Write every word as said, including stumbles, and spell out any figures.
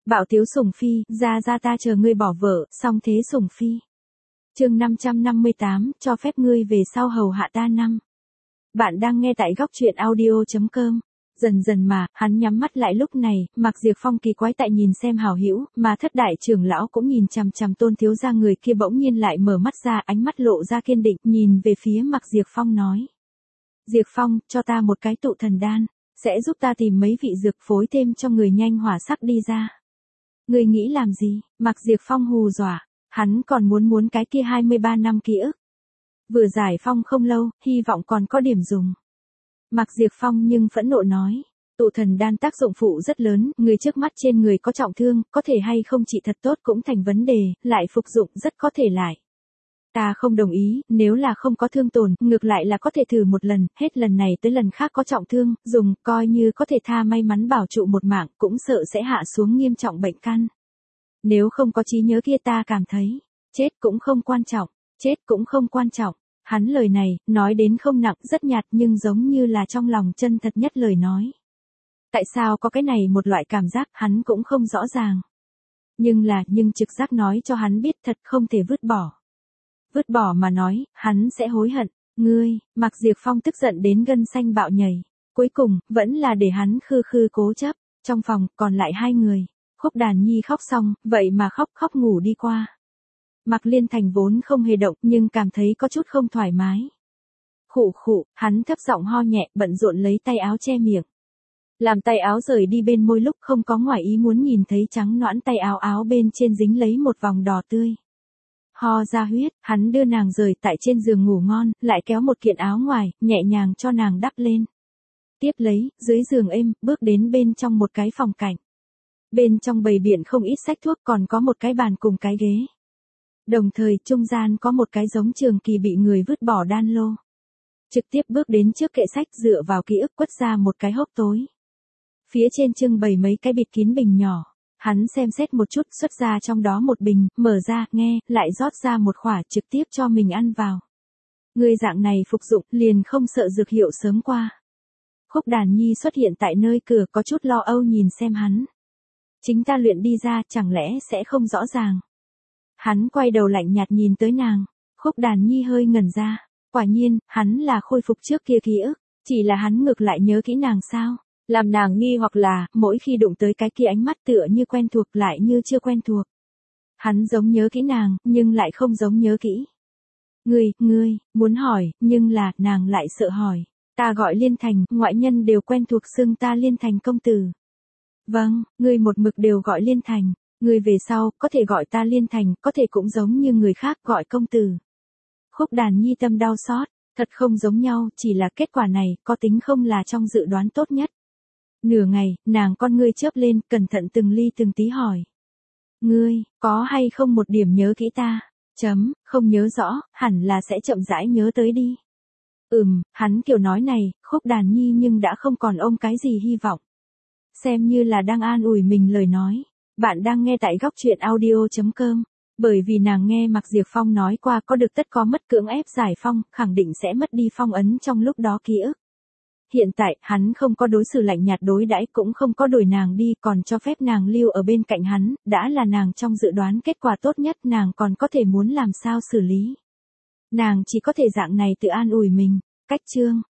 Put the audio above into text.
Bạo tiếu sủng phi, ra ra ta chờ ngươi bỏ vợ, xong thế sủng phi. Chương năm trăm năm mươi tám, cho phép ngươi về sau hầu hạ ta năm. Bạn đang nghe tại góc truyện audio chấm com. Dần dần mà, hắn nhắm mắt lại lúc này, Mạc Diệp Phong kỳ quái tại nhìn xem hảo hữu, mà thất đại trưởng lão cũng nhìn chằm chằm Tôn thiếu gia người kia bỗng nhiên lại mở mắt ra, ánh mắt lộ ra kiên định, nhìn về phía Mạc Diệp Phong nói. Diệp Phong, cho ta một cái tụ thần đan, sẽ giúp ta tìm mấy vị dược phối thêm cho người nhanh hỏa sắc đi ra. Ngươi nghĩ làm gì? Mạc Diệp Phong hù dọa, hắn còn muốn muốn cái kia hai mươi ba năm ký ức. Vừa giải phong không lâu, hy vọng còn có điểm dùng. Mạc Diệp Phong nhưng phẫn nộ nói, tụ thần đan tác dụng phụ rất lớn, người trước mắt trên người có trọng thương, có thể hay không trị thật tốt cũng thành vấn đề, lại phục dụng rất có thể lại. Ta không đồng ý, nếu là không có thương tổn, ngược lại là có thể thử một lần, hết lần này tới lần khác có trọng thương, dùng, coi như có thể tha may mắn bảo trụ một mạng, cũng sợ sẽ hạ xuống nghiêm trọng bệnh căn. Nếu không có trí nhớ kia ta cảm thấy, chết cũng không quan trọng, chết cũng không quan trọng. Hắn lời này, nói đến không nặng, rất nhạt nhưng giống như là trong lòng chân thật nhất lời nói. Tại sao có cái này một loại cảm giác hắn cũng không rõ ràng. Nhưng là, nhưng trực giác nói cho hắn biết thật không thể vứt bỏ. Vứt bỏ mà nói, hắn sẽ hối hận. Ngươi, Mạc Diệp Phong tức giận đến gân xanh bạo nhảy. Cuối cùng, vẫn là để hắn khư khư cố chấp. Trong phòng, còn lại hai người. Khúc Đàn Nhi khóc xong, vậy mà khóc khóc ngủ đi qua. Mạc Liên Thành vốn không hề động nhưng cảm thấy có chút không thoải mái. Khụ khụ, hắn thấp giọng ho nhẹ, bận rộn lấy tay áo che miệng. Làm tay áo rời đi bên môi lúc không có ngoài ý muốn nhìn thấy trắng nõn tay áo áo bên trên dính lấy một vòng đỏ tươi. Ho ra huyết, hắn đưa nàng rời tại trên giường ngủ ngon, lại kéo một kiện áo ngoài, nhẹ nhàng cho nàng đắp lên. Tiếp lấy, dưới giường êm, bước đến bên trong một cái phòng cảnh. Bên trong bày biện không ít sách thuốc còn có một cái bàn cùng cái ghế. Đồng thời, trung gian có một cái giống trường kỳ bị người vứt bỏ đan lô. Trực tiếp bước đến trước kệ sách dựa vào ký ức quất ra một cái hốc tối. Phía trên trưng bày mấy cái bịt kín bình nhỏ. Hắn xem xét một chút, xuất ra trong đó một bình, mở ra, nghe, lại rót ra một khỏa trực tiếp cho mình ăn vào. Người dạng này phục dụng, liền không sợ dược hiệu sớm qua. Khúc Đàn Nhi xuất hiện tại nơi cửa có chút lo âu nhìn xem hắn. Chính ta luyện đi ra, chẳng lẽ sẽ không rõ ràng. Hắn quay đầu lạnh nhạt nhìn tới nàng, Khúc Đàn Nhi hơi ngẩn ra, quả nhiên, hắn là khôi phục trước kia ký ức, chỉ là hắn ngược lại nhớ kỹ nàng sao, làm nàng nghi hoặc là, mỗi khi đụng tới cái kia ánh mắt tựa như quen thuộc lại như chưa quen thuộc. Hắn giống nhớ kỹ nàng, nhưng lại không giống nhớ kỹ. Ngươi, ngươi, muốn hỏi, nhưng là, nàng lại sợ hỏi, ta gọi Liên Thành, ngoại nhân đều quen thuộc xưng ta Liên Thành công tử. Vâng, ngươi một mực đều gọi Liên Thành. Người về sau, có thể gọi ta Liên Thành, có thể cũng giống như người khác gọi công tử. Khúc Đàn Nhi tâm đau xót, thật không giống nhau, chỉ là kết quả này, có tính không là trong dự đoán tốt nhất. Nửa ngày, nàng con ngươi chớp lên, cẩn thận từng ly từng tí hỏi. Ngươi, có hay không một điểm nhớ kỹ ta? Chấm, không nhớ rõ, hẳn là sẽ chậm rãi nhớ tới đi. Ừm, hắn kiểu nói này, Khúc Đàn Nhi nhưng đã không còn ôm cái gì hy vọng. Xem như là đang an ủi mình lời nói. Bạn đang nghe tại góc truyện audio chấm com. Bởi vì nàng nghe Mạc Diệp Phong nói qua có được tất có mất cưỡng ép giải phong, khẳng định sẽ mất đi phong ấn trong lúc đó ký ức. Hiện tại, hắn không có đối xử lạnh nhạt đối đãi cũng không có đuổi nàng đi, còn cho phép nàng lưu ở bên cạnh hắn, đã là nàng trong dự đoán kết quả tốt nhất, nàng còn có thể muốn làm sao xử lý. Nàng chỉ có thể dạng này tự an ủi mình. Cách chương,